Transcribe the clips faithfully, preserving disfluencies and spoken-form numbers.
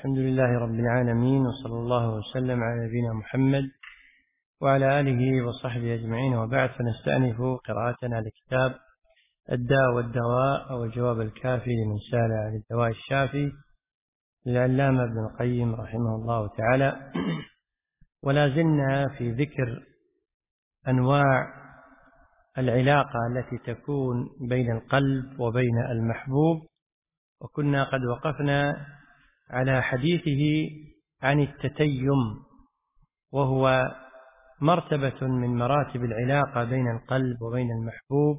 الحمد لله رب العالمين، وصلى الله وسلم على نبينا محمد وعلى آله وصحبه أجمعين، وبعد، فنستأنف قراءتنا لكتاب الداء والدواء أو الجواب الكافي لمن سأل عن الدواء الشافي للعلامة ابن القيم رحمه الله تعالى. ولا زلنا في ذكر أنواع العلاقة التي تكون بين القلب وبين المحبوب، وكنا قد وقفنا على حديثه عن التتيم، وهو مرتبة من مراتب العلاقة بين القلب وبين المحبوب.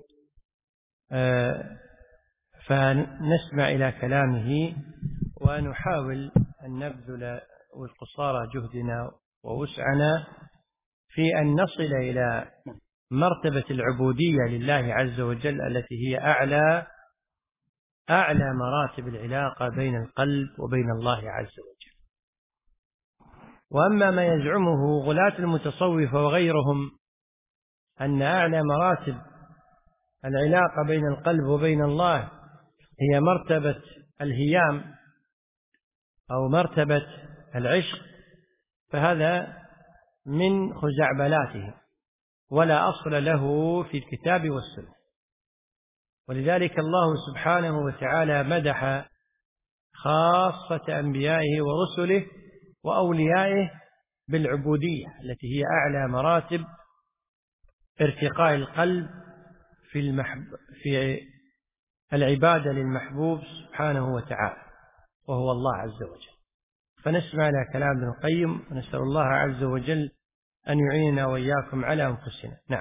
فنسمع إلى كلامه ونحاول أن نبذل قصارى جهدنا ووسعنا في أن نصل إلى مرتبة العبودية لله عز وجل، التي هي أعلى أعلى مراتب العلاقة بين القلب وبين الله عز وجل. وأما ما يزعمه غلاة المتصوفة وغيرهم أن أعلى مراتب العلاقة بين القلب وبين الله هي مرتبة الهيام أو مرتبة العشق، فهذا من خزعبلاته ولا أصل له في الكتاب والسنة. ولذلك الله سبحانه وتعالى مدح خاصة أنبيائه ورسله وأوليائه بالعبودية، التي هي أعلى مراتب ارتقاء القلب في المحب في العبادة للمحبوب سبحانه وتعالى، وهو الله عز وجل. فنسمع إلى كلام ابن القيم، ونسأل الله عز وجل أن يعيننا وإياكم على أنفسنا. نعم.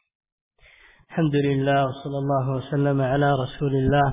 الحمد لله، وصلى الله وسلم على رسول الله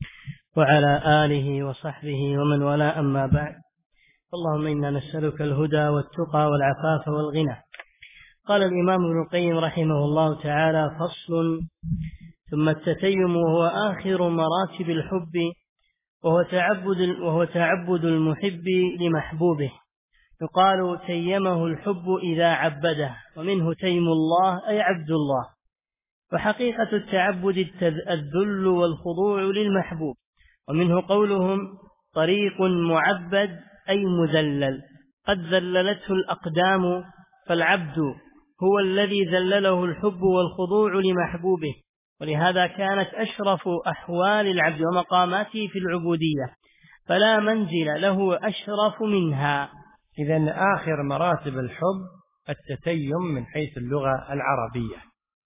وعلى آله وصحبه ومن والاه، أما بعد. اللهم إنا نسألك الهدى والتقى والعفاف والغنى. قال الإمام ابن القيم رحمه الله تعالى: فصل. ثم التتيم وهو آخر مراتب الحب، وهو تعبد, وهو تعبد المحب لمحبوبه. يقال تيمه الحب إذا عبده، ومنه تيم الله أي عبد الله. وحقيقة التعبد الذل والخضوع للمحبوب، ومنه قولهم طريق معبد أي مذلل، قد ذللته الأقدام، فالعبد هو الذي ذلله الحب والخضوع لمحبوبه. ولهذا كانت أشرف أحوال العبد ومقاماته في العبودية، فلا منزل له أشرف منها. إذن آخر مراتب الحب التتيم من حيث اللغة العربية،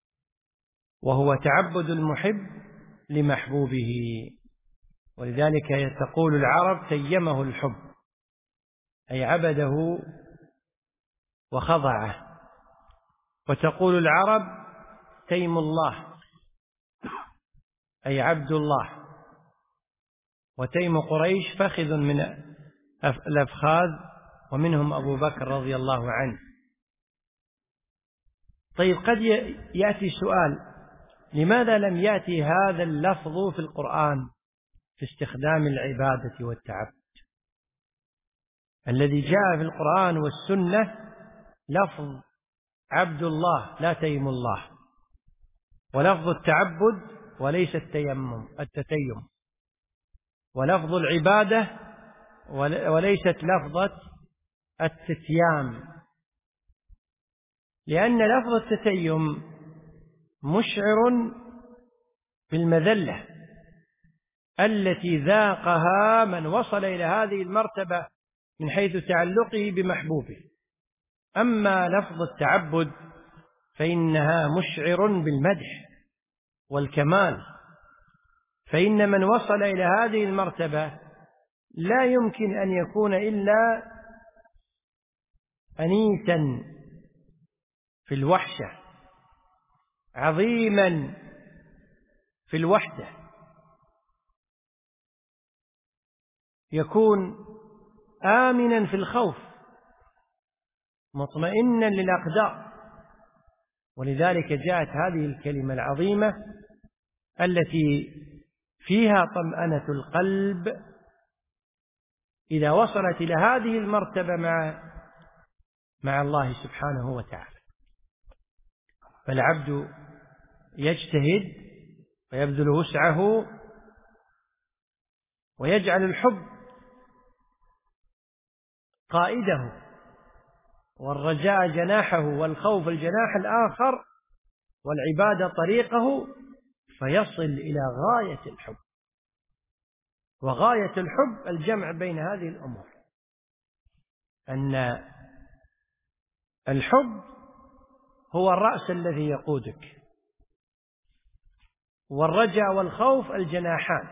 وهو تعبد المحب لمحبوبه. ولذلك تقول العرب تيمه الحب، أي عبده وخضعه. وتقول العرب تيم الله، أي عبد الله. وتيم قريش فخذ من الأفخاذ، ومنهم أبو بكر رضي الله عنه. طيب، قد يأتي سؤال: لماذا لم يأتي هذا اللفظ في القرآن في استخدام العبادة والتعبد؟ الذي جاء في القرآن والسنة لفظ عبد الله لا تيم الله، ولفظ التعبد وليس التيمم التتيم، ولفظ العبادة وليست لفظة التتيام. لأن لفظ التتيم مشعر بالمذلة التي ذاقها من وصل إلى هذه المرتبة من حيث تعلقه بمحبوبه. أما لفظ التعبد فإنها مشعر بالمدح والكمال، فإن من وصل إلى هذه المرتبة لا يمكن أن يكون إلا أنيسا في الوحشة، عظيما في الوحدة، يكون آمنا في الخوف، مطمئنا للأقدار. ولذلك جاءت هذه الكلمة العظيمة التي فيها طمأنة القلب إذا وصلت إلى هذه المرتبة مع مع الله سبحانه وتعالى. فالعبد يجتهد ويبذل وسعه ويجعل الحب قائده، والرجاء جناحه، والخوف الجناح الآخر، والعبادة طريقه، فيصل إلى غاية الحب. وغاية الحب الجمع بين هذه الأمور، أن الحب هو الرأس الذي يقودك، والرجاء والخوف الجناحان،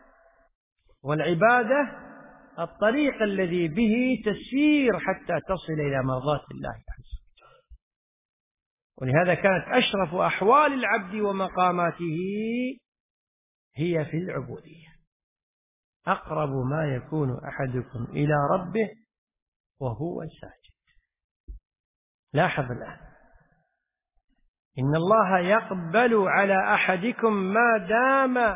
والعبادة الطريق الذي به تسير حتى تصل إلى مرضاة الله عز وجل. ولهذا كانت أشرف أحوال العبد ومقاماته هي في العبودية. أقرب ما يكون أحدكم إلى ربه وهو ساجد. لاحظ الآن، إن الله يقبل على أحدكم ما دام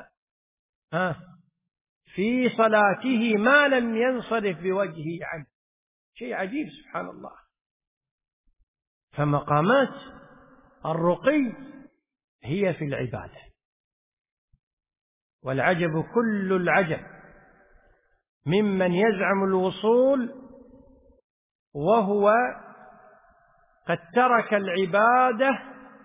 في صلاته ما لم ينصرف بوجهه عنه. شيء عجيب سبحان الله. فمقامات الرقي هي في العبادة. والعجب كل العجب ممن يزعم الوصول وهو قد ترك العبادة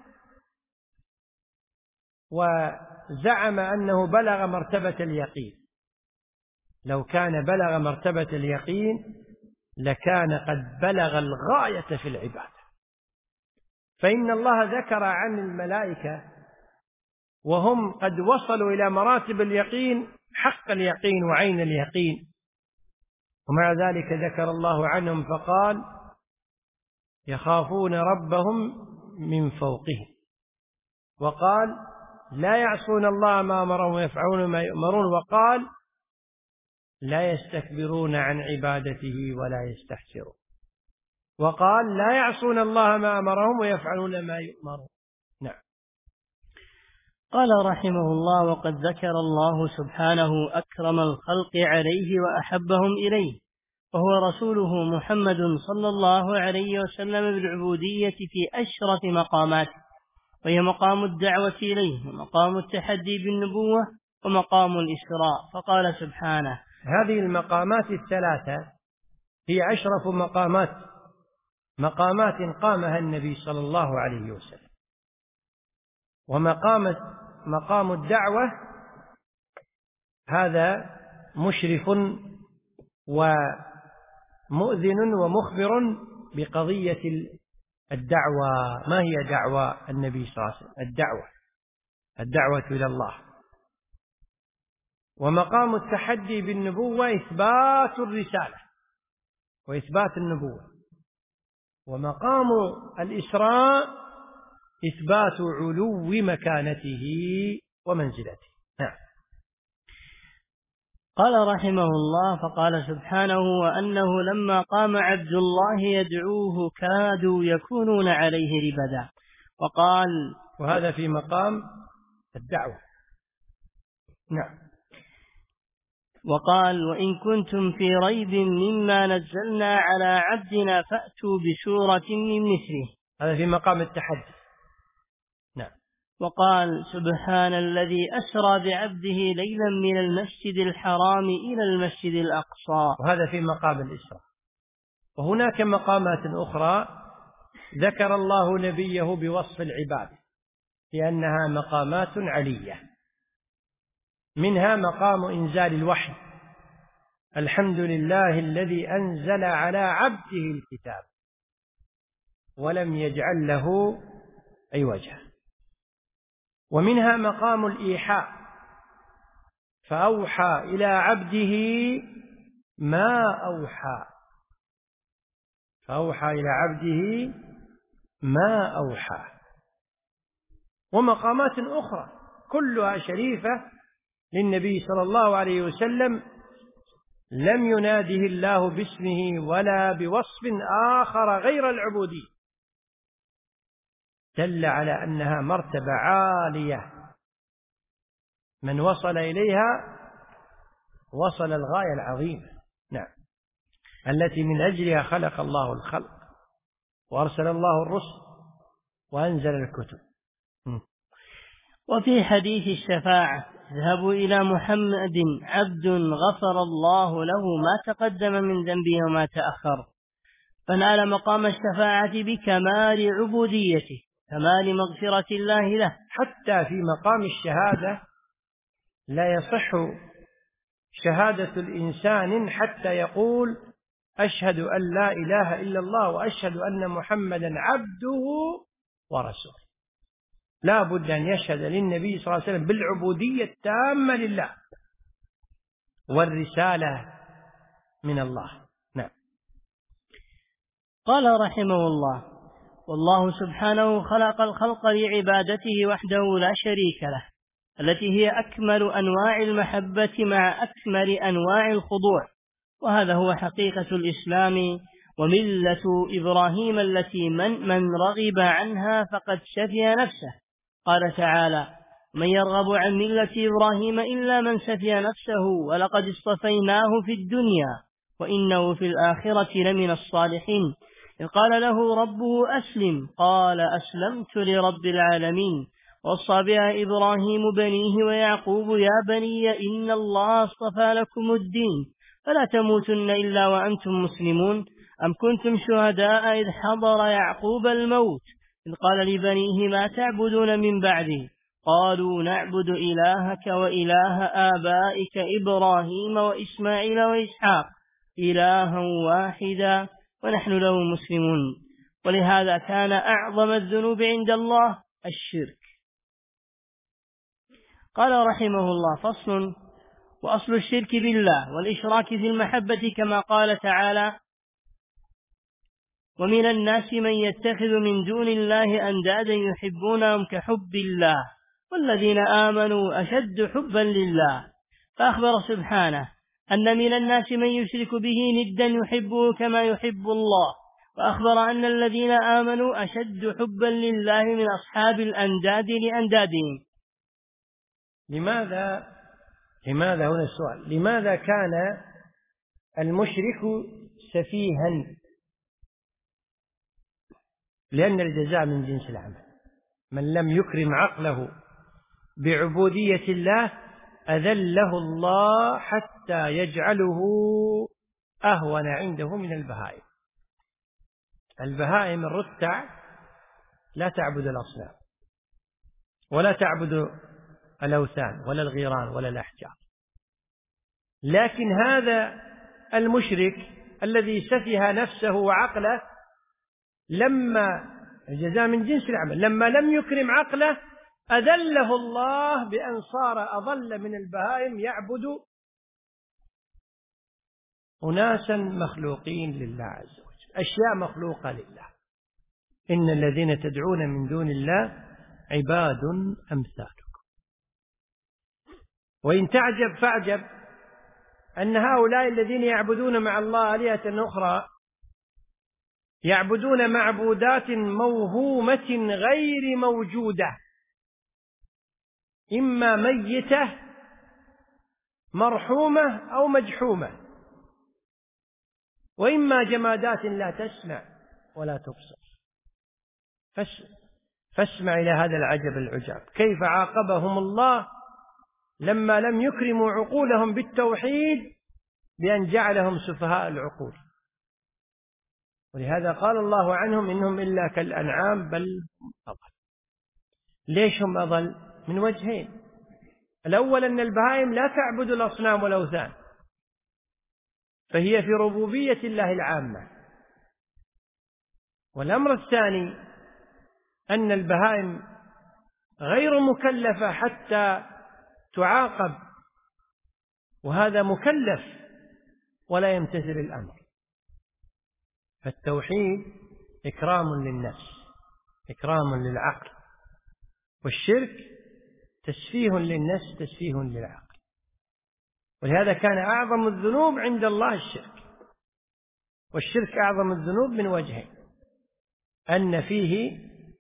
وزعم أنه بلغ مرتبة اليقين. لو كان بلغ مرتبة اليقين لكان قد بلغ الغاية في العبادة. فإن الله ذكر عن الملائكة وهم قد وصلوا إلى مراتب اليقين، حق اليقين وعين اليقين، ومع ذلك ذكر الله عنهم فقال يخافون ربهم من فوقهم، وقال لا يعصون الله ما أمرهم ويفعلون ما يؤمرون، وقال لا يستكبرون عن عبادته ولا يستحسرون، وقال لا يعصون الله ما أمرهم ويفعلون ما يؤمرون. نعم. قال رحمه الله: وقد ذكر الله سبحانه أكرم الخلق عليه وأحبهم إليه، وهو رسوله محمد صلى الله عليه وسلم بالعبودية في أشرف مقاماته، وهي مقام الدعوة إليه، ومقام التحدي بالنبوة، ومقام الإسراء. فقال سبحانه: هذه المقامات الثلاثة هي أشرف مقامات مقامات قامها النبي صلى الله عليه وسلم. ومقام مقام الدعوة هذا مشرف ومؤذن ومخبر بقضية الدعوة. ما هي دعوة النبي صلى الله عليه وسلم؟ الدعوة الدعوة إلى الله. ومقام التحدي بالنبوة إثبات الرسالة وإثبات النبوة. ومقام الإسراء إثبات علو مكانته ومنزلته. نعم. قال رحمه الله: فقال سبحانه: وأنه لما قام عبد الله يدعوه كادوا يكونون عليه لبدا. وقال، وهذا في مقام الدعوة. نعم. وقال: وإن كنتم في ريب مما نزلنا على عبدنا فأتوا بسورة من مثله. هذا في مقام التحدي. نعم. وقال: سبحان الذي أسرى بعبده ليلا من المسجد الحرام إلى المسجد الأقصى. وهذا في مقام الإسراء. وهناك مقامات أخرى ذكر الله نبيه بوصف العبادة لأنها مقامات علية، منها مقام إنزال الوحي. الحمد لله الذي أنزل على عبده الكتاب ولم يجعل له عوجا. ومنها مقام الإيحاء، فأوحى إلى عبده ما أوحى فأوحى إلى عبده ما أوحى. ومقامات أخرى كلها شريفة للنبي صلى الله عليه وسلم لم يناده الله باسمه ولا بوصف آخر غير العبودية، دل على أنها مرتبة عالية من وصل إليها وصل الغاية العظيمة. نعم. التي من أجلها خلق الله الخلق وأرسل الله الرسل وأنزل الكتب. وفي حديث الشفاعة اذهبوا إلى محمد عبد غفر الله له ما تقدم من ذنبه وما تأخر، فنال مقام الشفاعة بكمال عبوديته، كمال مغفرة الله له. حتى في مقام الشهادة لا يصح شهادة الإنسان حتى يقول أشهد أن لا إله إلا الله وأشهد أن محمدا عبده ورسوله، لا بد أن يشهد للنبي صلى الله عليه وسلم بالعبودية التامة لله والرسالة من الله. نعم. قال رحمه الله: والله سبحانه خلق الخلق لعبادته وحده لا شريك له، التي هي أكمل أنواع المحبة مع أكمل أنواع الخضوع، وهذا هو حقيقة الإسلام وملة إبراهيم التي من, من رغب عنها فقد شفي نفسه. قال تعالى: من يرغب عن ملة إبراهيم إلا من سفي نفسه ولقد اصطفيناه في الدنيا وإنه في الآخرة لمن الصالحين. إذ قال له ربه أسلم قال أسلمت لرب العالمين. وصى بها إبراهيم بنيه ويعقوب: يا بني إن الله اصطفى لكم الدين فلا تموتن إلا وأنتم مسلمون. أم كنتم شهداء إذ حضر يعقوب الموت إذ قال لبنيه ما تعبدون من بعدي قالوا نعبد إلهك وإله آبائك إبراهيم وإسماعيل وإسحاق إلها واحدا ونحن له مسلمون. ولهذا كان أعظم الذنوب عند الله الشرك. قال رحمه الله: فصل: وأصل الشرك بالله والإشراك في المحبة كما قال تعالى: ومن الناس من يتخذ من دون الله أندادا يحبونهم كحب الله والذين آمنوا أشد حبا لله. فأخبر سبحانه أن من الناس من يشرك به ندا يحبه كما يحب الله، وأخبر أن الذين آمنوا أشد حبا لله من أصحاب الأنداد لأندادهم. لماذا لماذا هنا السؤال: لماذا كان المشرك سفيها؟ لأن الجزاء من جنس العمل. من لم يكرم عقله بعبودية الله أذله الله حتى يجعله أهون عنده من البهائم. البهائم الرتع لا تعبد الأصنام ولا تعبد الأوثان ولا الغيران ولا الأحجار، لكن هذا المشرك الذي سفه نفسه وعقله لما الجزاء من جنس العمل لما لم يكرم عقله أذله الله بأن صار أضل من البهائم يعبد أناسا مخلوقين لله عز وجل، أشياء مخلوقة لله. إن الذين تدعون من دون الله عباد أمثالكم. وإن تعجب فاعجب أن هؤلاء الذين يعبدون مع الله آلهة أخرى يعبدون معبودات موهومة غير موجودة، إما ميتة مرحومة أو مجحومة، وإما جمادات لا تسمع ولا تبصر. فاسمع إلى هذا العجب العجاب، كيف عاقبهم الله لما لم يكرموا عقولهم بالتوحيد بأن جعلهم سفهاء العقول. ولهذا قال الله عنهم إنهم إلا كالأنعام بل أضل. ليش هم أضل؟ من وجهين: الأول أن البهائم لا تعبد الأصنام والأوثان، فهي في ربوبية الله العامة. والأمر الثاني أن البهائم غير مكلفة حتى تعاقب، وهذا مكلف ولا يمتثل الأمر. فالتوحيد إكرام للنفس، إكرام للعقل، والشرك تسفيه للنفس، تسفيه للعقل. ولهذا كان أعظم الذنوب عند الله الشرك. والشرك أعظم الذنوب من وجهين: أن فيه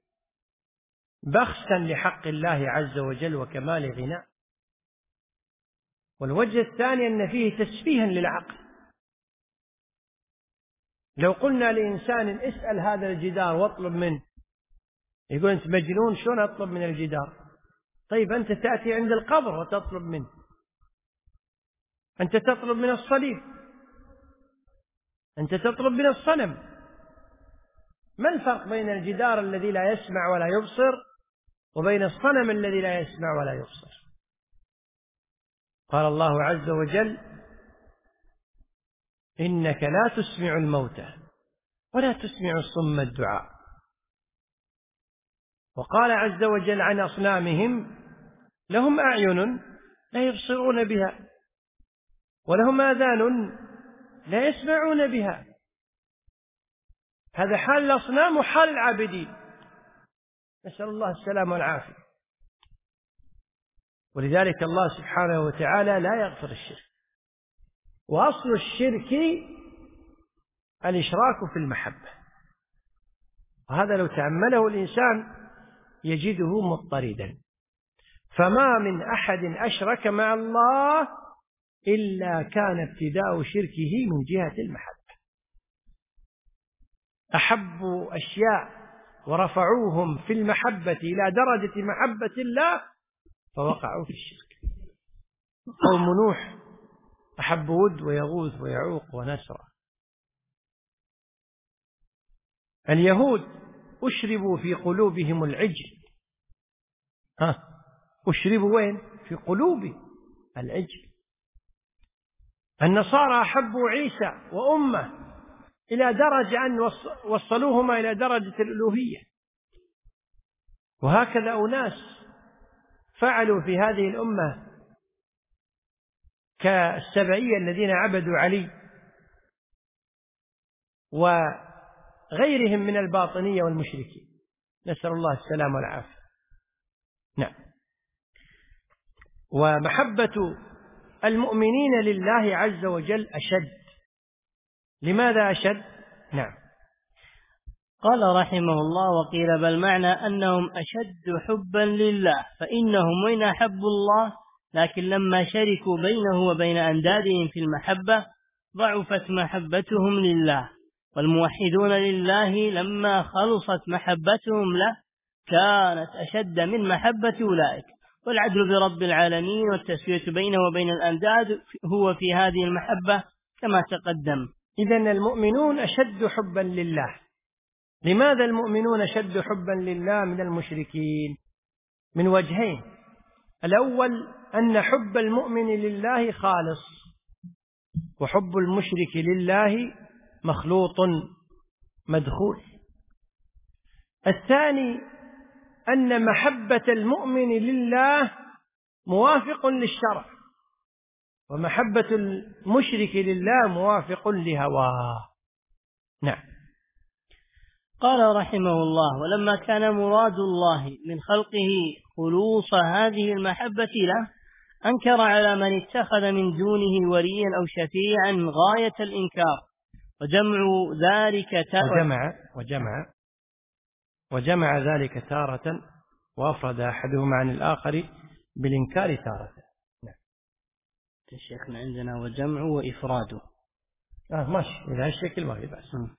بخسا لحق الله عز وجل وكمال غناء، والوجه الثاني أن فيه تسفيها للعقل. لو قلنا لإنسان اسأل هذا الجدار واطلب منه، يقول أنت مجنون، شلون أطلب من الجدار؟ طيب أنت تأتي عند القبر وتطلب منه، أنت تطلب من الصليب، أنت تطلب من الصنم. ما الفرق بين الجدار الذي لا يسمع ولا يبصر وبين الصنم الذي لا يسمع ولا يبصر؟ قال الله عز وجل: إنك لا تسمع الموتى ولا تسمع الصم الدعاء. وقال عز وجل عن أصنامهم: لهم أعين لا يبصرون بها ولهم آذان لا يسمعون بها. هذا حال الأصنام وحال العابدين، نسأل الله السلامة والعافية. ولذلك الله سبحانه وتعالى لا يغفر الشرك، وأصل الشرك الإشراك في المحبة، وهذا لو تأمله الإنسان يجده مضطردا. فما من أحد أشرك مع الله إلا كان ابتداء شركه من جهة المحبة. أحبوا أشياء ورفعوهم في المحبة إلى درجة محبة الله فوقعوا في الشرك. قوم نوح أحبوا ود ويغوث ويعوق ونسرا. اليهود أشربوا في قلوبهم العجل. ها أشربوا وين؟ في قلوب العجل. النصارى أحبوا عيسى وأمه إلى درجة أن وصلوهما إلى درجة الألوهية. وهكذا أناس فعلوا في هذه الأمة كالسبعية الذين عبدوا علي وغيرهم من الباطنية والمشركين، نسأل الله السلامة والعافية. نعم. ومحبة المؤمنين لله عز وجل أشد. لماذا أشد؟ نعم. قال رحمه الله: وقيل بل معنى أنهم أشد حبا لله، فإنهم وإن أحبوا الله لكن لما شركوا بينه وبين أندادهم في المحبة ضعفت محبتهم لله. والموحدون لله لما خلصت محبتهم له كانت أشد من محبة أولئك. والعدل برب العالمين والتسوية بينه وبين الأنداد هو في هذه المحبة كما تقدم. إذن المؤمنون أشد حبا لله. لماذا المؤمنون أشد حبا لله من المشركين؟ من وجهين. الأول أن حب المؤمن لله خالص، وحب المشرك لله مخلوط مدخول. الثاني أن محبة المؤمن لله موافق للشرع، ومحبة المشرك لله موافق لهواه. نعم. قال رحمه الله: ولما كان مراد الله من خلقه خلوص هذه المحبة له أنكر على من اتخذ من دونه وليا أو شفيعا غاية الإنكار. وجمع ذلك وجمع, وجمع, وجمع ذلك تارة وأفرد أحدهما عن الآخر بالإنكار تارة. نعم. شيخنا عندنا وجمع وإفراده. آه ماشي، إذا الشكل ما في بأس. نعم.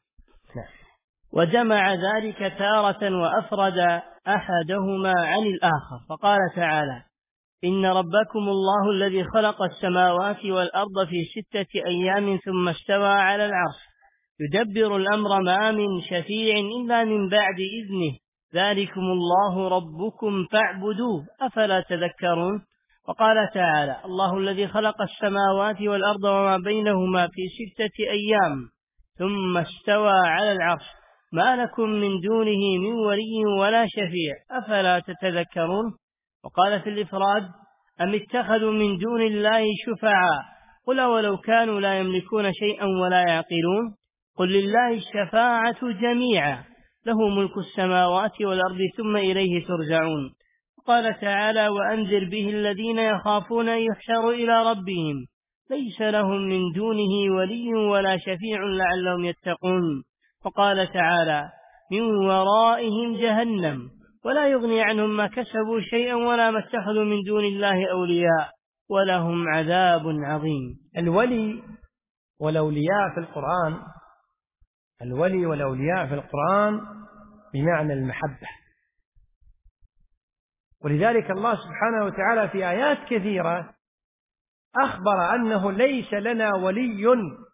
وجمع ذلك تارة وأفرد أحدهما عن الآخر، فقال تعالى: إن ربكم الله الذي خلق السماوات والأرض في ستة أيام ثم استوى على العرش يدبر الأمر ما من شفيع إلا من بعد إذنه ذلكم الله ربكم فاعبدوه أفلا تذكرون. وقال تعالى: الله الذي خلق السماوات والأرض وما بينهما في ستة أيام ثم استوى على العرش ما لكم من دونه من ولي ولا شفيع أفلا تتذكرون. وقال في الإفراد: أم اتخذوا من دون الله شفعاء قل ولو كانوا لا يملكون شيئا ولا يعقلون قل لله الشفاعة جميعا له ملك السماوات والأرض ثم إليه ترجعون. وقال تعالى: وأنذر به الذين يخافون أن يحشروا إلى ربهم ليس لهم من دونه ولي ولا شفيع لعلهم يتقون. وقال تعالى: من ورائهم جهنم ولا يغني عنهم ما كسبوا شيئا ولا ما اتخذوا من دون الله أولياء ولهم عذاب عظيم. الولي والأولياء في القرآن الولي والأولياء في القرآن بمعنى المحبة، ولذلك الله سبحانه وتعالى في آيات كثيرة أخبر أنه ليس لنا ولي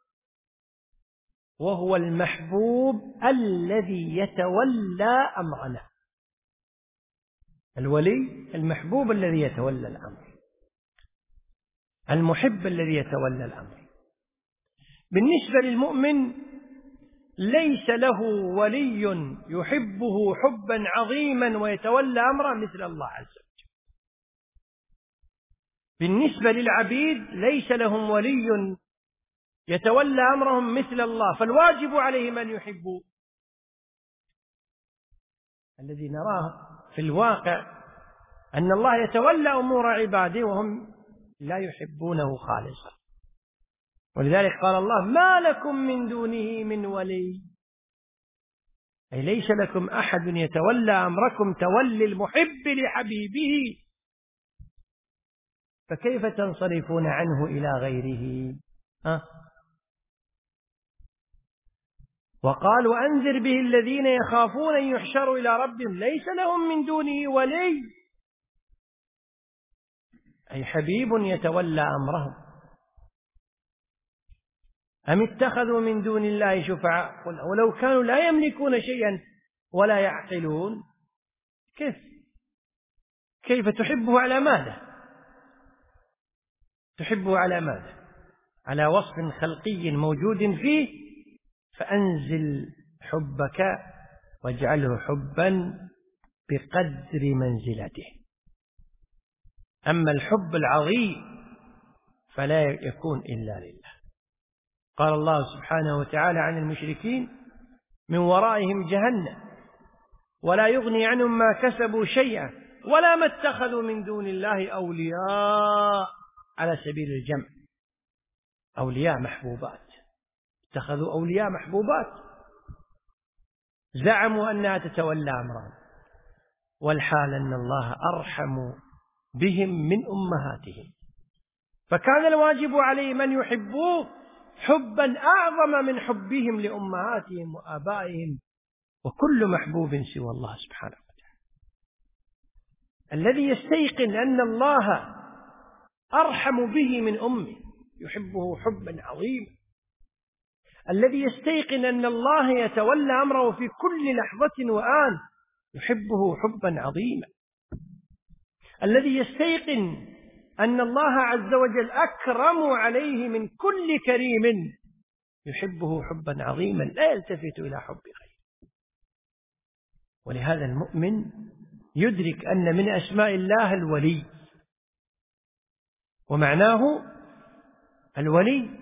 وهو المحبوب الذي يتولى أمرنا. الولي المحبوب الذي يتولى الأمر، المحب الذي يتولى الأمر. بالنسبة للمؤمن ليس له ولي يحبه حبا عظيما ويتولى أمره مثل الله عز وجل. بالنسبة للعبيد ليس لهم ولي يتولى أمرهم مثل الله، فالواجب عليهم أن يحبوا. الذي نراه في الواقع أن الله يتولى أمور عباده وهم لا يحبونه خالصا. ولذلك قال الله: ما لكم من دونه من ولي، أي ليس لكم أحد يتولى أمركم تولي المحب لحبيبه، فكيف تنصرفون عنه إلى غيره؟ أه؟ وقالوا أنذر به الذين يخافون أن يحشروا إلى ربهم ليس لهم من دونه ولي، أي حبيب يتولى أمرهم. أم اتخذوا من دون الله شفعاء ولو كانوا لا يملكون شيئا ولا يعقلون. كيف كيف تحبه على ماذا؟ تحبه على ماذا؟ على وصف خلقي موجود فيه، فأنزل حبك واجعله حبا بقدر منزلته. أما الحب العظيم فلا يكون إلا لله. قال الله سبحانه وتعالى عن المشركين: من ورائهم جهنم ولا يغني عنهم ما كسبوا شيئا ولا ما اتخذوا من دون الله أولياء، على سبيل الجمع. أولياء محبوبات، اتخذوا أولياء محبوبات، زعموا أنها تتولى أمرهم، والحال أن الله أرحم بهم من أمهاتهم، فكان الواجب عليهم أن يحبوه حبا أعظم من حبهم لأمهاتهم وآبائهم وكل محبوب سوى الله سبحانه وتعالى. الذي يستيقن أن الله أرحم به من أمه يحبه حبا عظيما. الذي يستيقن أن الله يتولى أمره في كل لحظة وآن يحبه حبا عظيما. الذي يستيقن أن الله عز وجل أكرم عليه من كل كريم يحبه حبا عظيما لا يلتفت إلى حب غيره. ولهذا المؤمن يدرك أن من أسماء الله الولي، ومعناه الولي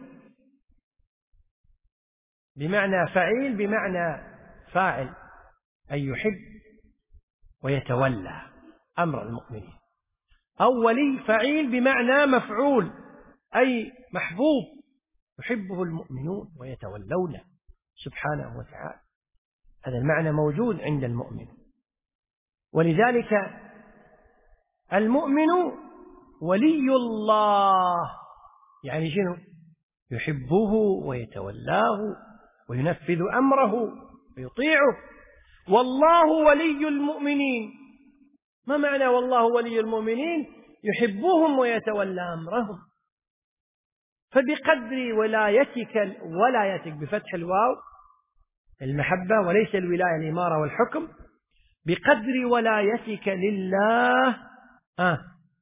بمعنى فعيل بمعنى فاعل، أي يحب ويتولى أمر المؤمنين، أو ولي فعيل بمعنى مفعول، أي محبوب يحبه المؤمنون ويتولونه سبحانه وتعالى. هذا المعنى موجود عند المؤمن. ولذلك المؤمن ولي الله، يعني شنو؟ يحبه ويتولاه وينفذ أمره ويطيعه. والله ولي المؤمنين، ما معنى والله ولي المؤمنين؟ يحبهم ويتولى أمرهم. فبقدر ولايتك، ولايتك بفتح الواو المحبة، وليس الولاية الإمارة والحكم، بقدر ولايتك لله آه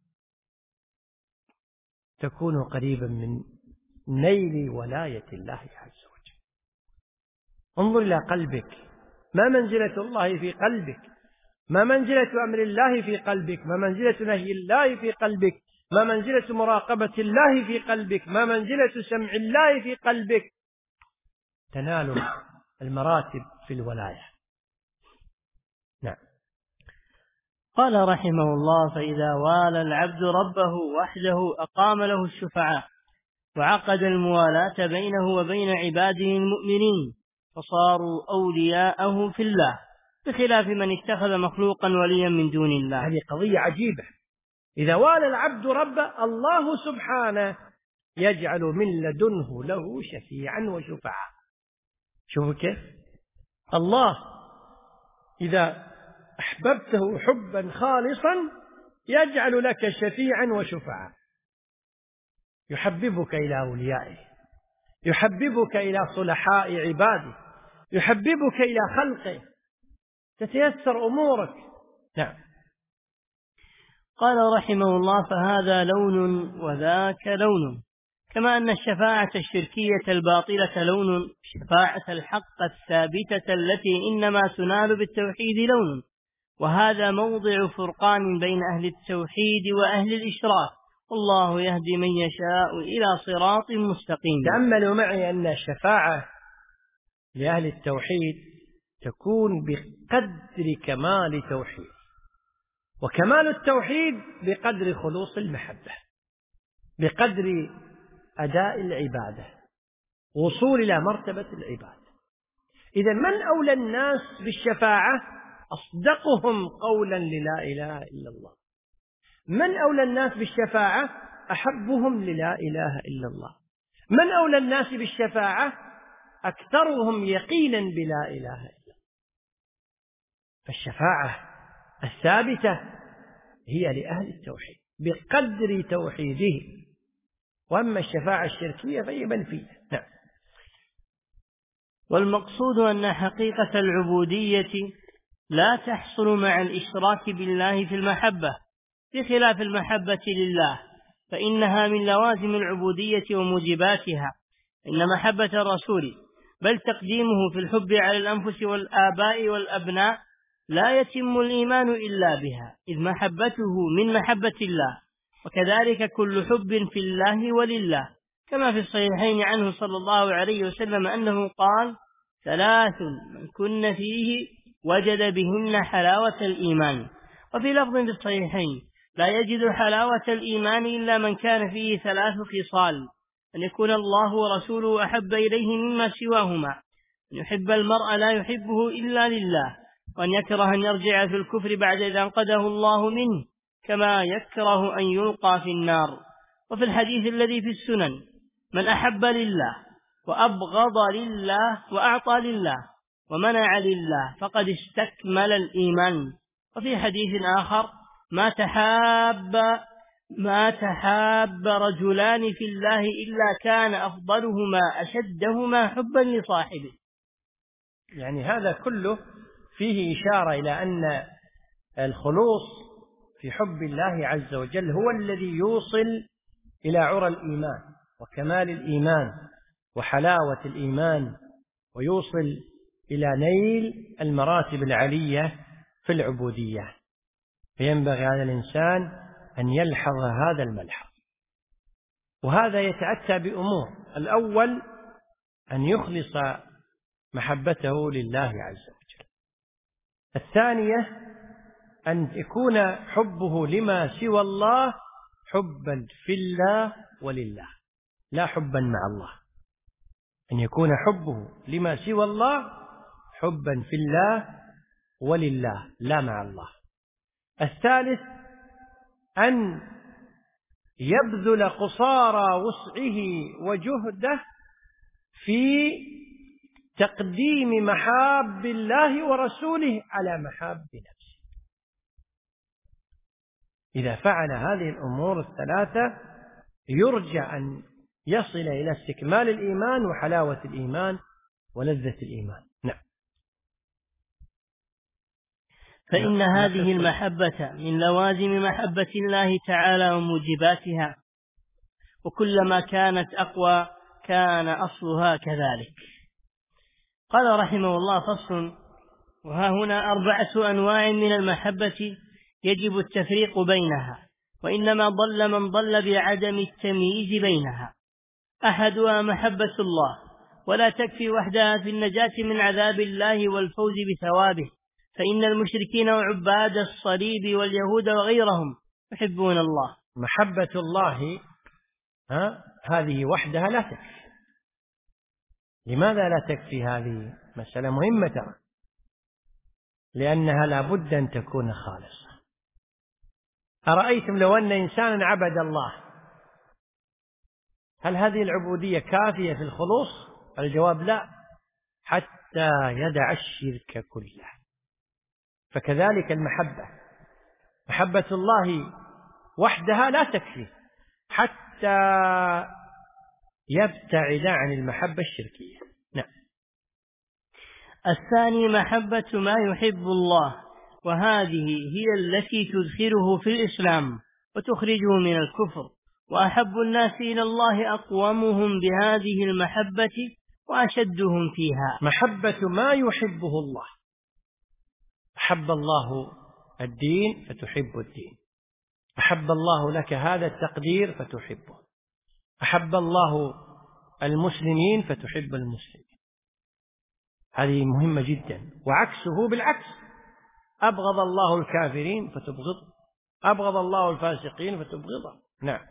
تكون قريبا من نيل ولاية الله عز وجل. انظر إلى قلبك، ما منزلة الله في قلبك؟ ما منزلة أمر الله في قلبك؟ ما منزلة نهي الله في قلبك؟ ما منزلة مراقبة الله في قلبك؟ ما منزلة سمع الله في قلبك؟ تنال المراتب في الولاية. نعم. قال رحمه الله: فإذا والى العبد ربه وحده أقام له الشفعاء وعقد الموالاة بينه وبين عباده المؤمنين، فصاروا أولياءه في الله، بخلاف من اتخذ مخلوقا وليا من دون الله. هذه قضية عجيبة. إذا والى العبد ربه، الله سبحانه يجعل من لدنه له شفيعا وشفعاء. شوفوا كيف الله إذا أحببته حبا خالصا يجعل لك شفيعا وشفعا، يحببك إلى أوليائه، يحببك إلى صلحاء عباده، يحببك إلى خلقه، تتيسر أمورك. نعم. قال رحمه الله: فهذا لون وذاك لون، كما أن الشفاعة الشركية الباطلة لون، شفاعة الحق الثابتة التي إنما تنال بالتوحيد لون، وهذا موضع فرقان بين أهل التوحيد وأهل الإشراك، والله يهدي من يشاء إلى صراط مستقيم. تأملوا معي أن الشفاعة لأهل التوحيد تكون بقدر كمال توحيد، وكمال التوحيد بقدر خلوص المحبة، بقدر أداء العبادة، وصول إلى مرتبة العبادة. إذا من أولى الناس بالشفاعة؟ أصدقهم قولا للا إله إلا الله. من أولى الناس بالشفاعة؟ أحبهم للا إله إلا الله. من أولى الناس بالشفاعة؟ أكثرهم يقينا بلا إله إلا الله. فالشفاعة الثابتة هي لأهل التوحيد بقدر توحيده، وأما الشفاعة الشركية فهي منفية. نعم. والمقصود أن حقيقة العبودية لا تحصل مع الإشراك بالله في المحبة، بخلاف المحبة لله، فإنها من لوازم العبودية وموجباتها. إن محبة الرسول بل تقديمه في الحب على الأنفس والآباء والأبناء لا يتم الإيمان إلا بها، إذ محبته من محبة الله، وكذلك كل حب في الله ولله، كما في الصحيحين عنه صلى الله عليه وسلم أنه قال: ثلاث من كن فيه وجد بهن حلاوة الإيمان. وفي لفظ في الصحيحين: لا يجد حلاوة الإيمان إلا من كان فيه ثلاث خصال: أن يكون الله ورسوله أحب إليه مما سواهما، أن يحب المرء لا يحبه إلا لله، وأن يكره أن يرجع في الكفر بعد إذا أنقذه الله منه، كما يكره أن يلقى في النار. وفي الحديث الذي في السنن: من أحب لله وأبغض لله وأعطى لله ومنع لله فقد استكمل الإيمان. وفي حديث آخر: ما تحاب ما تحاب رجلان في الله إلا كان أفضلهما أشدهما حبا لصاحبه. يعني هذا كله فيه إشارة إلى أن الخلوص في حب الله عز وجل هو الذي يوصل إلى عرى الإيمان وكمال الإيمان وحلاوة الإيمان، ويوصل إلى نيل المراتب العلية في العبودية. فينبغي على الإنسان أن يلحظ هذا الملحظ، وهذا يتأتى بأمور: الأول أن يخلص محبته لله عز وجل، الثانية أن يكون حبه لما سوى الله حبا في الله ولله، لا حبا مع الله، أن يكون حبه لما سوى الله حبا في الله ولله لا مع الله. الثالث أن يبذل قصارى وسعه وجهده في تقديم محاب الله ورسوله على محاب نفسه. إذا فعل هذه الأمور الثلاثة يرجى أن يصل إلى استكمال الإيمان وحلاوة الإيمان ولذة الإيمان. نعم. فإن هذه المحبة من لوازم محبة الله تعالى وموجباتها، وكلما كانت أقوى كان أصلها كذلك. قال رحمه الله: فصل. وها هنا أربعة أنواع من المحبة يجب التفريق بينها، وإنما ضل من ضل بعدم التمييز بينها. أحدها محبة الله، ولا تكفي وحدها في النجاة من عذاب الله والفوز بثوابه، فإن المشركين وعباد الصليب واليهود وغيرهم يحبون الله. محبة الله ها هذه وحدها لا تكفي. لماذا لا تكفي؟ هذه مسألة مهمة ترى، لأنها لا بد أن تكون خالصة. أرأيتم لو أن إنسانا عبد الله، هل هذه العبودية كافية في الخلوص؟ الجواب لا، حتى يدع الشرك كله. فكذلك المحبة محبة الله وحدها لا تكفي حتى يبتعد عن المحبة الشركية. نعم. الثاني محبة ما يحب الله، وهذه هي التي تدخله في الإسلام وتخرجه من الكفر، وأحب الناس إلى الله أقومهم بهذه المحبة وأشدهم فيها. محبة ما يحبه الله. أحب الله الدين فتحب الدين، أحب الله لك هذا التقدير فتحبه، أحب الله المسلمين فتحب المسلمين. هذه مهمة جدا. وعكسه بالعكس، أبغض الله الكافرين فتبغضه، أبغض الله الفاسقين فتبغضه. نعم.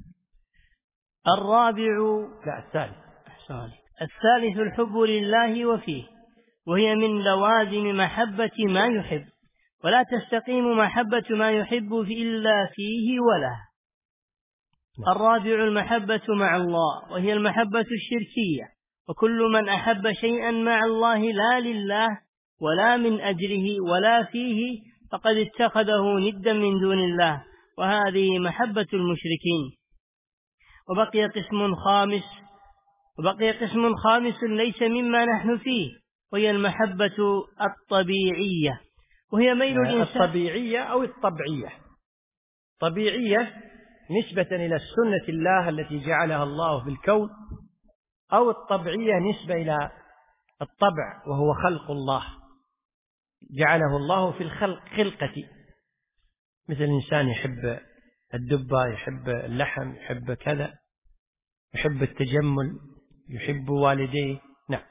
الرابع لا الثالث الثالث الحب لله وفيه، وهي من لوازم محبة ما يحب، ولا تستقيم محبة ما يحب إلا فيه وله. الرابع المحبة مع الله، وهي المحبة الشركية، وكل من أحب شيئا مع الله لا لله ولا من أجله ولا فيه فقد اتخذه ندا من دون الله، وهذه محبة المشركين. وبقي قسم خامس وبقي قسم خامس ليس مما نحن فيه، وهي المحبة الطبيعية، وهي ميل الإنسان. الطبيعية أو الطبعية. طبيعية نسبة إلى سنة الله التي جعلها الله في الكون، أو الطبعية نسبة إلى الطبع وهو خلق الله جعله الله في الخلق خلقة، مثل الإنسان يحب الدبة، يحب اللحم، يحب كذا، يحب التجمل، يحب والديه. نعم.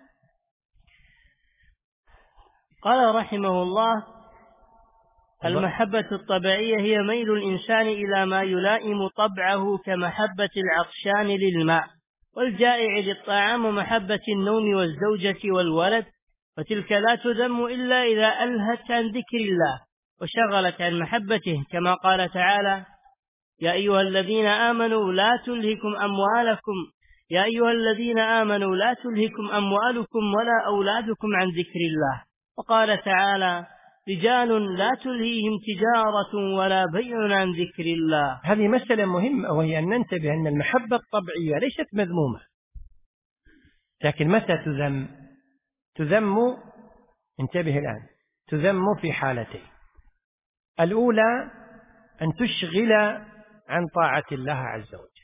قال رحمه الله: المحبة الطبيعية هي ميل الإنسان إلى ما يلائم طبعه كمحبة العطشان للماء والجائع للطعام ومحبة النوم والزوجة والولد، فتلك لا تذم إلا إذا ألهت عن ذكر الله وشغلت عن محبته، كما قال تعالى: يا أيها الذين آمنوا لا تلهكم أموالكم يا أيها الذين آمنوا لا تلهكم أموالكم ولا أولادكم عن ذكر الله. وقال تعالى: رجال لا تلهيهم تجارة ولا بيع عن ذكر الله. هذه مسألة مهمة، وهي أن ننتبه أن المحبة الطبيعية ليست مذمومة، لكن متى تذم؟ تذم، انتبه الآن، تذم في حالتين: الأولى أن تشغل عن طاعة الله عز وجل،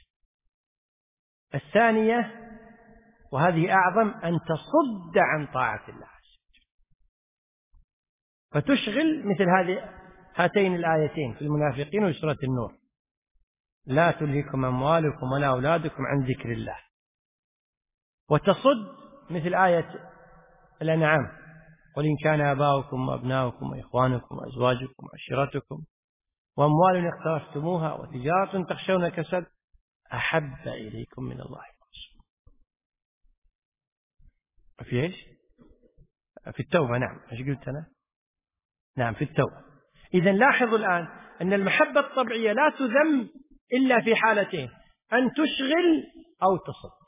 الثانية وهذه أعظم أن تصد عن طاعة الله عز وجل، فتشغل مثل هذه هاتين الآيتين في المنافقين وسورة النور: لا تلهكم أموالكم ولا أولادكم عن ذكر الله، وتصد مثل آية الأنعام: قل إن كان آباؤكم وأبناؤكم وإخوانكم وأزواجكم وعشيرتكم وأموال اقترفتموها وتجارة تخشون كساد أحب إليكم من الله ورسوله. في إيش؟ في التوبة. نعم. إيش قلت أنا؟ نعم، في التوبة. إذن لاحظوا الآن أن المحبة الطبيعية لا تذم إلا في حالتين: أن تشغل أو تصد.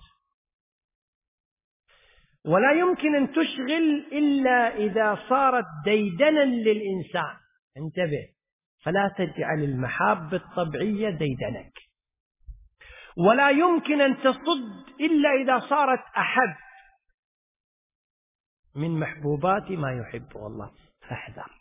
ولا يمكن أن تشغل إلا إذا صارت ديدنا للإنسان. انتبه، فلا تجعل المحبة الطبيعية ديدنك. ولا يمكن أن تصد إلا إذا صارت أحد من محبوبات ما يحبه الله، فاحذر.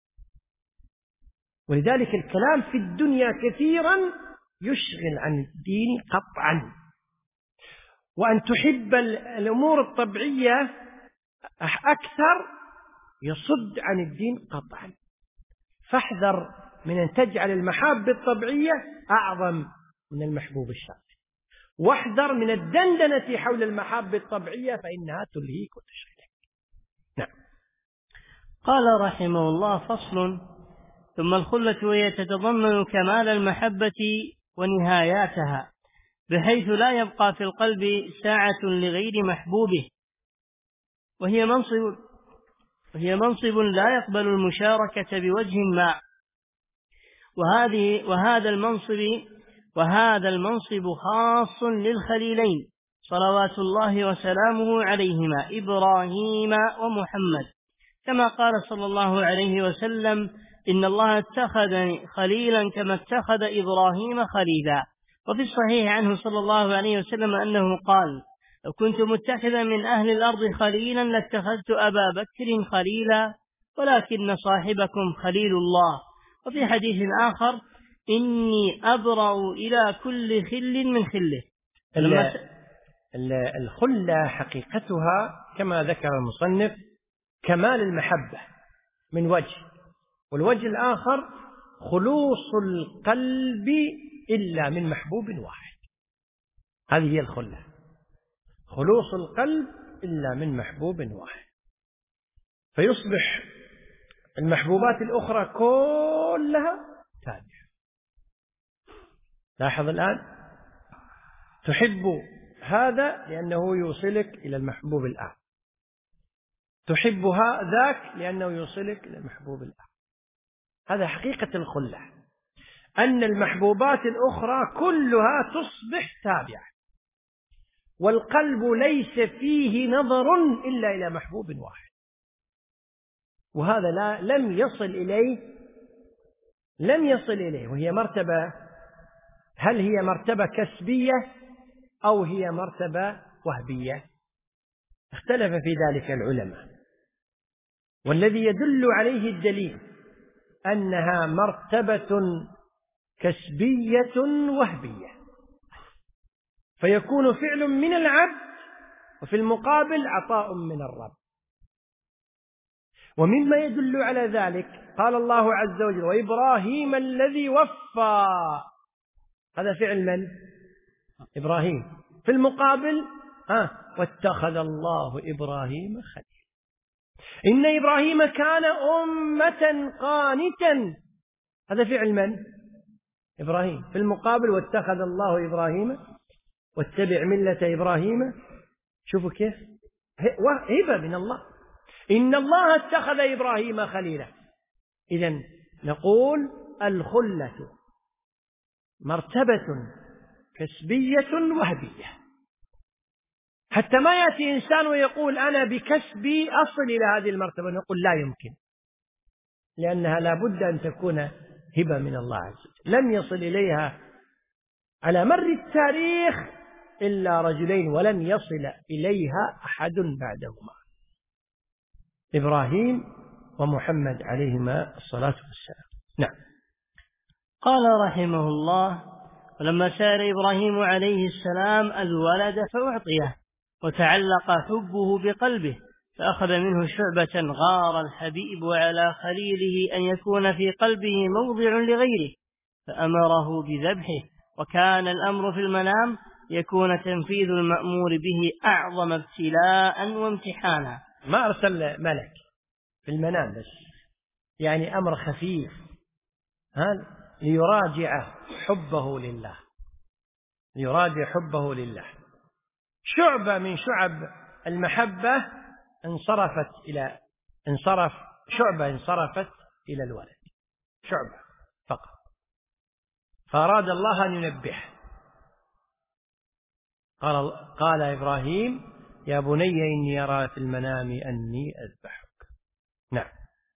ولذلك الكلام في الدنيا كثيرا يشغل عن الدين قطعا، وأن تحب الأمور الطبيعية أكثر يصد عن الدين قطعا. فاحذر من أن تجعل المحبة الطبيعية أعظم من المحبوب الشرعي، واحذر من الدندنة حول المحبة الطبيعية فإنها تلهيك وتشغلك. نعم. قال رحمه الله: فصل. ثم الخلة وهي تتضمن كمال المحبة ونهاياتها، بحيث لا يبقى في القلب ساعة لغير محبوبه، وهي منصب وهي منصب لا يقبل المشاركة بوجه ما، وهذه وهذا المنصب وهذا المنصب خاص للخليلين صلوات الله وسلامه عليهما، إبراهيم ومحمد، كما قال صلى الله عليه وسلم: إن الله اتخذني خليلا كما اتخذ إبراهيم خليلا. وفي الصحيح عنه صلى الله عليه وسلم أنه قال: لو كنت متخذا من أهل الأرض خليلا لاتخذت أبا بكر خليلا ولكن صاحبكم خليل الله. وفي حديث آخر: إني أبرأ إلى كل خل من خله. الخلة حقيقتها كما ذكر المصنف كمال المحبة من وجه، والوجه الآخر خلوص القلب إلا من محبوب واحد. هذه هي الخلة، خلوص القلب إلا من محبوب واحد، فيصبح المحبوبات الأخرى كلها تابعة. لاحظ الآن، تحب هذا لأنه يوصلك إلى المحبوب الآخر، تحب ذاك لأنه يوصلك إلى المحبوب الآخر. هذا حقيقة الخلة، أن المحبوبات الأخرى كلها تصبح تابعة، والقلب ليس فيه نظر إلا إلى محبوب واحد. وهذا لا لم يصل إليه لم يصل إليه وهي مرتبة، هل هي مرتبة كسبية أو هي مرتبة وهبية؟ اختلف في ذلك العلماء، والذي يدل عليه الدليل أنها مرتبة كسبية وهبية، فيكون فعل من العبد وفي المقابل عطاء من الرب. ومما يدل على ذلك قال الله عز وجل: وإبراهيم الذي وفى. هذا فعل من؟ إبراهيم. في المقابل آه واتخذ الله إبراهيم خليلا. إن إبراهيم كان أمة قانتا. هذا فعل من؟ إبراهيم. في المقابل واتخذ الله إبراهيم واتبع ملة إبراهيم. شوفوا كيف هبة من الله. إن الله اتخذ إبراهيم خليلا. إذن نقول الخلة مرتبة كسبية وهبية، حتى ما يأتي إنسان ويقول أنا بكسبي أصل إلى هذه المرتبة، نقول لا يمكن، لأنها لا بد أن تكون هبة من الله عز وجل. لم يصل إليها على مر التاريخ إلا رجلين، ولن يصل إليها أحد بعدهما، إبراهيم ومحمد عليهما الصلاة والسلام. نعم. قال رحمه الله: ولما سأل إبراهيم عليه السلام الولد فأعطيه، وتعلق حبه بقلبه، فأخذ منه شعبة: غار الحبيب على خليله أن يكون في قلبه موضع لغيره، فأمره بذبحه. وكان الأمر في المنام يكون تنفيذ المأمور به أعظم ابتلاء وامتحانا. ما أرسل ملك في المنام بس، يعني أمر خفيف، هذا ليراجع حبه لله، ليراجع حبه لله. شعبة من شعب المحبة انصرفت إلى انصرف شعبة انصرفت إلى الولد، شعبة فقط، فأراد الله أن ينبه. قال قال إبراهيم: يا بني إني أرى في المنام أني أذبحك. نعم.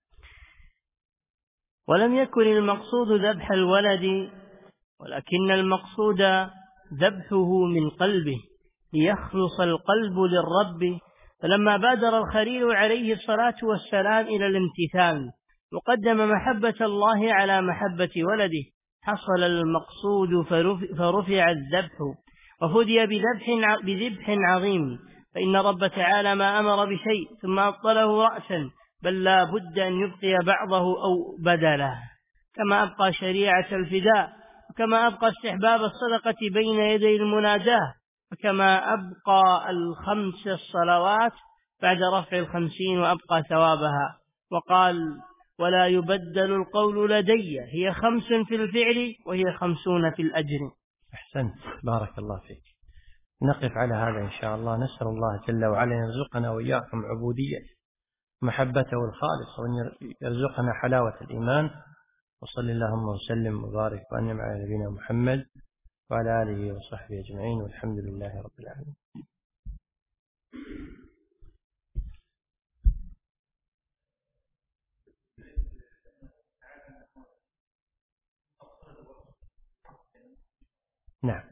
ولم يكن المقصود ذبح الولد، ولكن المقصود ذبحه من قلبه ليخلص القلب للرب. فلما بادر الخليل عليه الصلاة والسلام إلى الامتثال وقدم محبة الله على محبة ولده، حصل المقصود فرفع الذبح وفدي بذبح بذبح عظيم. فإن رب تعالى ما أمر بشيء ثم أبطله رأسا، بل لا بد أن يبقي بعضه أو بدله، كما أبقى شريعة الفداء، وكما أبقى استحباب الصدقة بين يدي المناجاة، وكما أبقى الخمس الصلوات بعد رفع الخمسين وأبقى ثوابها. وقال: ولا يبدل القول لدي، هي خمس في الفعل وهي خمسون في الأجر. أحسنت، بارك الله فيك. نقف على هذا إن شاء الله. نسأل الله جل وعلا يرزقنا وإياكم عبوديته محبته الخالصة، وأن يرزقنا حلاوة الإيمان. وصلى اللهم وسلم وبارك وأنعم على نبينا محمد وعلى آله وصحبه أجمعين، والحمد لله رب العالمين. نعم.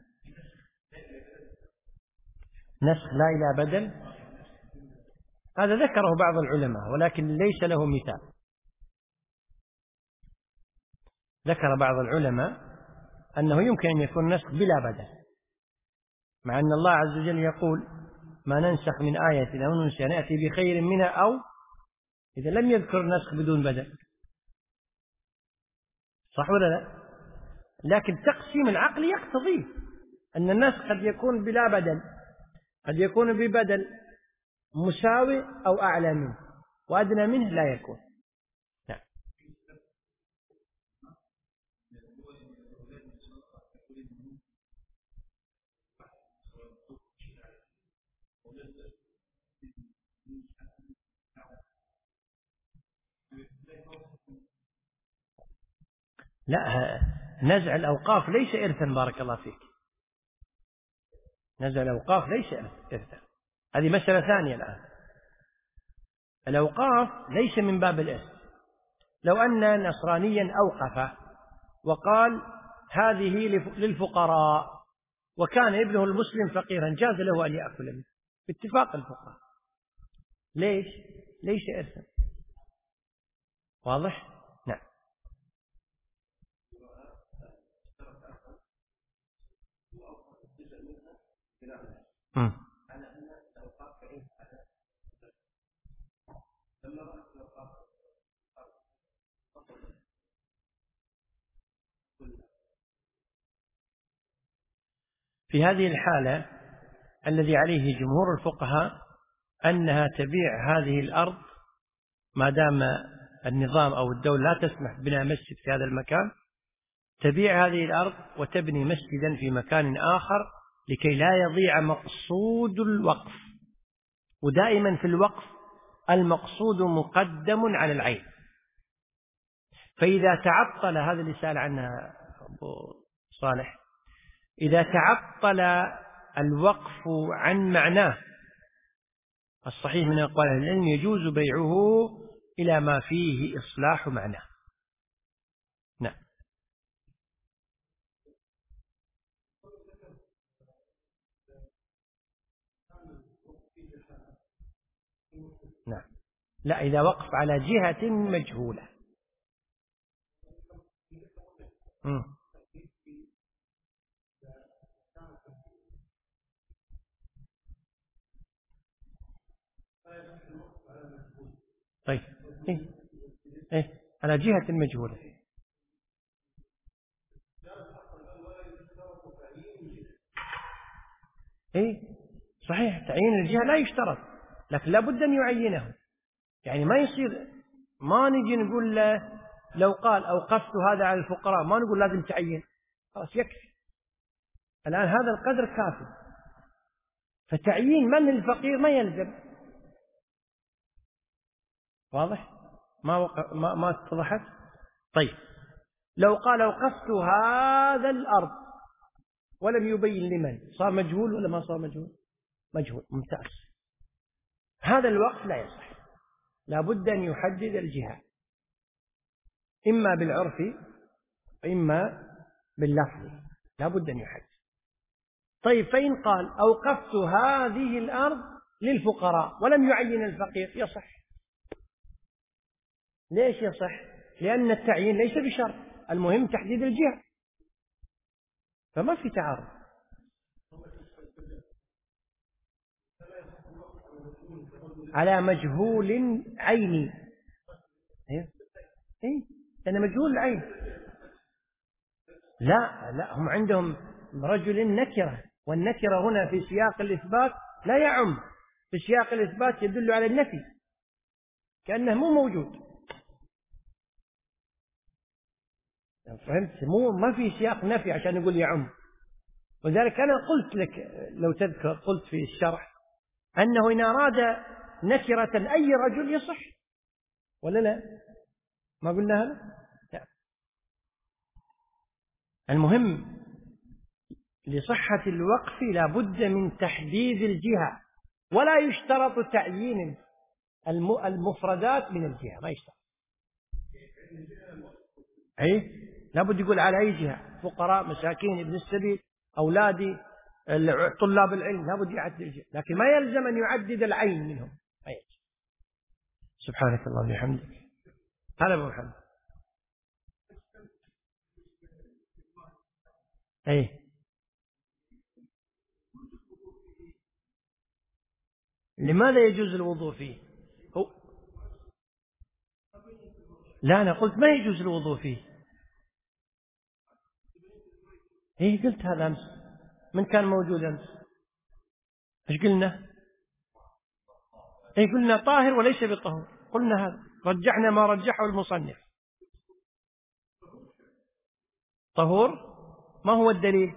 نسخ لا إلى بدل، هذا ذكره بعض العلماء ولكن ليس له مثال. ذكر بعض العلماء أنه يمكن أن يكون نسخ بلا بدل، مع أن الله عز وجل يقول ما ننسخ من آية أو ننسها نأتي بخير منها، أو إذا لم يذكر نسخ بدون بدل، صح ولا لا؟ لكن تقسيم العقل يقتضي أن النسخ قد يكون بلا بدل، قد يكون ببدل مساوي أو أعلى منه، وأدنى منه لا يكون. نعم. لا، نزع الأوقاف ليس إرثا، بارك الله فيك، نزع الأوقاف ليس إرثا، هذه مسألة ثانية الآن. الأوقاف ليس من باب الإرث. لو أن نصرانيا أوقف وقال هذه للفقراء وكان ابنه المسلم فقيرا، جاز له أن يأكل منه باتفاق الفقهاء. ليش؟ ليس إرثا. واضح؟ نعم. م. في هذه الحالة الذي عليه جمهور الفقهاء أنها تبيع هذه الأرض ما دام النظام أو الدولة لا تسمح ببناء مسجد في هذا المكان، تبيع هذه الأرض وتبني مسجدا في مكان آخر لكي لا يضيع مقصود الوقف. ودائما في الوقف المقصود مقدم على العين، فإذا تعطل، هذا اللي سأل عنها أبو صالح، إذا تعطل الوقف عن معناه الصحيح من أقوال أهل العلم يجوز بيعه إلى ما فيه إصلاح معناه. نعم. نعم. لا، إذا وقف على جهة مجهولة. م. طيب. إيه؟ إيه؟ على جهة مجهولة. إيه؟ صحيح، تعيين الجهة لا يشترط، لكن لا بد أن يعينه. يعني ما يصير ما نجي نقول له لو قال أوقفت هذا على الفقراء ما نقول لازم تعين، خلاص يكفي، الآن هذا القدر كافي. فتعيين من الفقير ما يلزم. واضح؟ ما وق... ما ما اتضحت؟ طيب، لو قال أوقفت هذا الأرض ولم يبين لمن، صار مجهول ولا ما صار مجهول؟ مجهول. ممتاز. هذا الوقف لا يصح، لا بد أن يحدد الجهة، إما بالعرف وإما باللفظ، لا بد أن يحدد. طيب، فإن قال أوقفت هذه الأرض للفقراء ولم يعين الفقير، يصح. ليش يصح؟ لأن التعيين ليس بشرط، المهم تحديد الجهة، فما في تعارض. على مجهول عيني. إيه؟ إيه؟ أنا مجهول العين. لا لا، هم عندهم رجل نكرة، والنكرة هنا في سياق الإثبات لا يعم، في سياق الإثبات يدل على النفي كأنه مو موجود. فهمت؟ مو ما في سياق نفي عشان نقول يعم. وذلك أنا قلت لك لو تذكر، قلت في الشرح أنه إن أراد نكرة أي رجل يصح ولا لا؟ ما قلنا هذا؟ لا. المهم لصحة الوقف لا بد من تحديد الجهة، ولا يشترط تعيين المفردات من الجهة، ما يشترط. أي لا بد يقول على أي جهة، فقراء، مساكين، ابن السبيل، أولادي طلاب العلم لابد يعدد الجهل، لكن ما يلزم أن يعدد العين منهم. سبحانك اللهم وبحمدك. هذا أبو محمد. أي لماذا يجوز الوضوء فيه؟ هو لا، أنا قلت ما يجوز الوضوء فيه. إيه قلت هذا أمس. من كان موجود أمس؟ إيش قلنا؟ إيه قلنا طاهر وليس بطهور، قلنا هذا، رجحنا ما رجحه المصنف. طهور ما هو الدليل؟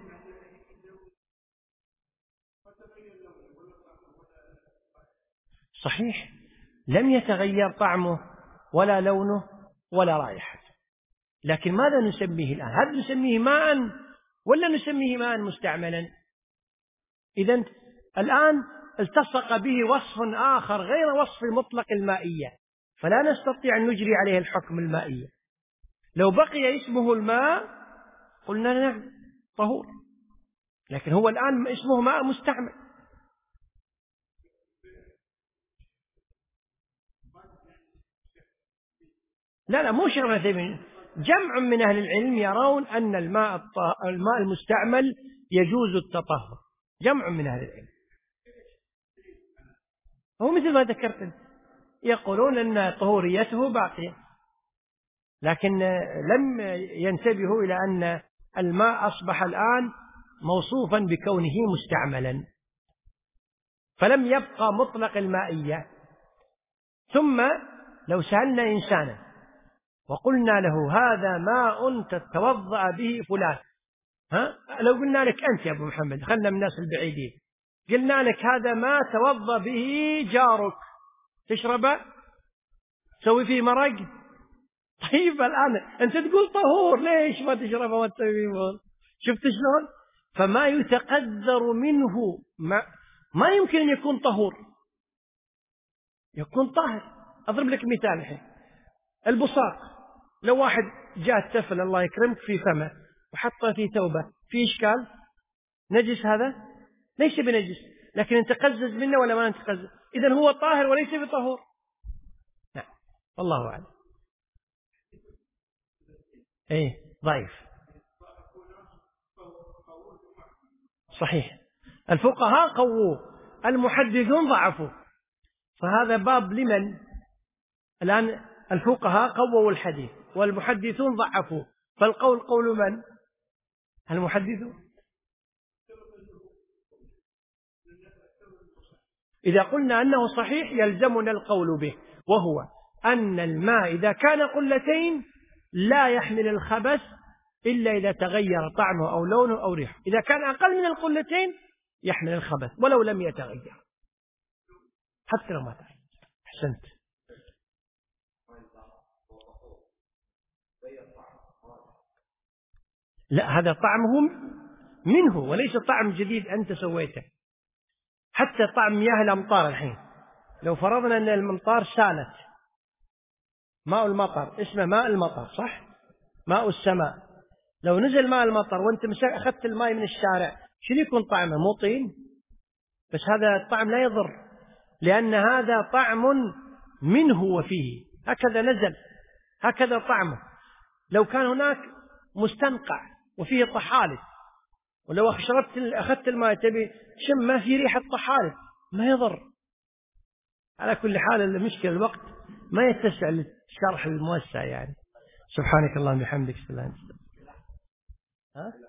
صحيح، لم يتغير طعمه ولا لونه ولا رائحته، لكن ماذا نسميه الآن؟ هل نسميه ماء ولا نسميه ماء مستعملا؟ إذن الآن التصق به وصف آخر غير وصف مطلق المائية، فلا نستطيع أن نجري عليه الحكم المائية. لو بقي اسمه الماء قلنا نعم طهور، لكن هو الآن اسمه ماء مستعمل. لا لا مو شيخ ابن عثيمين، جمع من أهل العلم يرون أن الماء الماء المستعمل يجوز التطهر، جمع من أهل العلم. هو مثل ما ذكرت، يقولون أن طهوريته باقية، لكن لم ينتبهوا إلى أن الماء أصبح الآن موصوفا بكونه مستعملا، فلم يبقى مطلق المائية. ثم لو سألنا إنسانا وقلنا له هذا ماء تتوضأ به فلان، ها؟ لو قلنا لك أنت يا أبو محمد، خلنا من الناس البعيدين، قلنا لك هذا ما توضأ به جارك، تشربه؟ تسوي فيه مرق؟ طيب الآن أنت تقول طهور، ليش ما تشربه وما تسوي فيه مرق؟ شفت شلون؟ فما يتقدر منه ما, ما يمكن أن يكون طهور، يكون طاهر. أضرب لك مثال الحين، البصاق، لو واحد جاء التفل الله يكرمك في فمه وحطه في ثوبه، في إشكال؟ نجس هذا؟ ليس بنجس، لكن انت تقزز منه ولا ما نتقزز؟ إذن هو طاهر وليس بطهور. نعم والله أعلم. ايه ضعيف. صحيح، الفقهاء قووه، المحدثون ضعفوا، فهذا باب لمن؟ الآن الفقهاء قووا الحديث والمحدثون ضعفوا، فالقول قول من؟ المحدثون. إذا قلنا أنه صحيح يلزمنا القول به، وهو أن الماء إذا كان قلتين لا يحمل الخبث إلا إذا تغير طعمه أو لونه أو ريحه، إذا كان أقل من القلتين يحمل الخبث ولو لم يتغير، حتى لو ما تغير. أحسنت. لا، هذا طعمه منه وليس طعم جديد أنت سويته. حتى طعم مياه الأمطار الحين، لو فرضنا أن الأمطار سالت، ماء المطر اسمه ماء المطر صح؟ ماء السماء، لو نزل ماء المطر وانت أخذت الماء من الشارع شنو يكون طعمه؟ مو طين؟ بس هذا الطعم لا يضر، لأن هذا طعم منه وفيه، هكذا نزل، هكذا طعمه. لو كان هناك مستنقع وفيه طحالب، ولو شربت أخذت الماء تبي شم ما في ريحة طحالب، ما يضر. على كل حال المشكلة الوقت ما يتسع للشرح الموسع يعني. سبحانك اللهم وبحمدك. ها